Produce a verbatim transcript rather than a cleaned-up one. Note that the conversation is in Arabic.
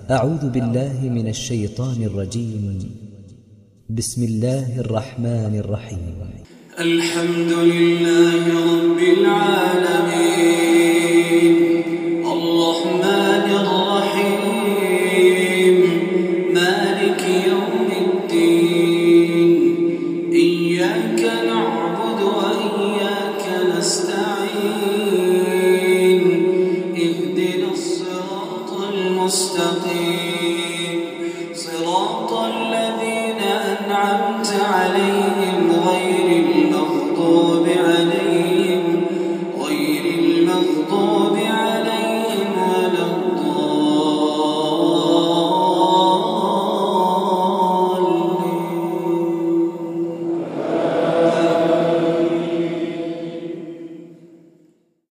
أعوذ بالله من الشيطان الرجيم. بسم الله الرحمن الرحيم. الحمد لله رب العالمين الرحمن الرحيم مالك يوم الدين إياك نعبد وإياك نستعين اهدنا الصراط المستقيم صراط الذين أنعمت عليهم غير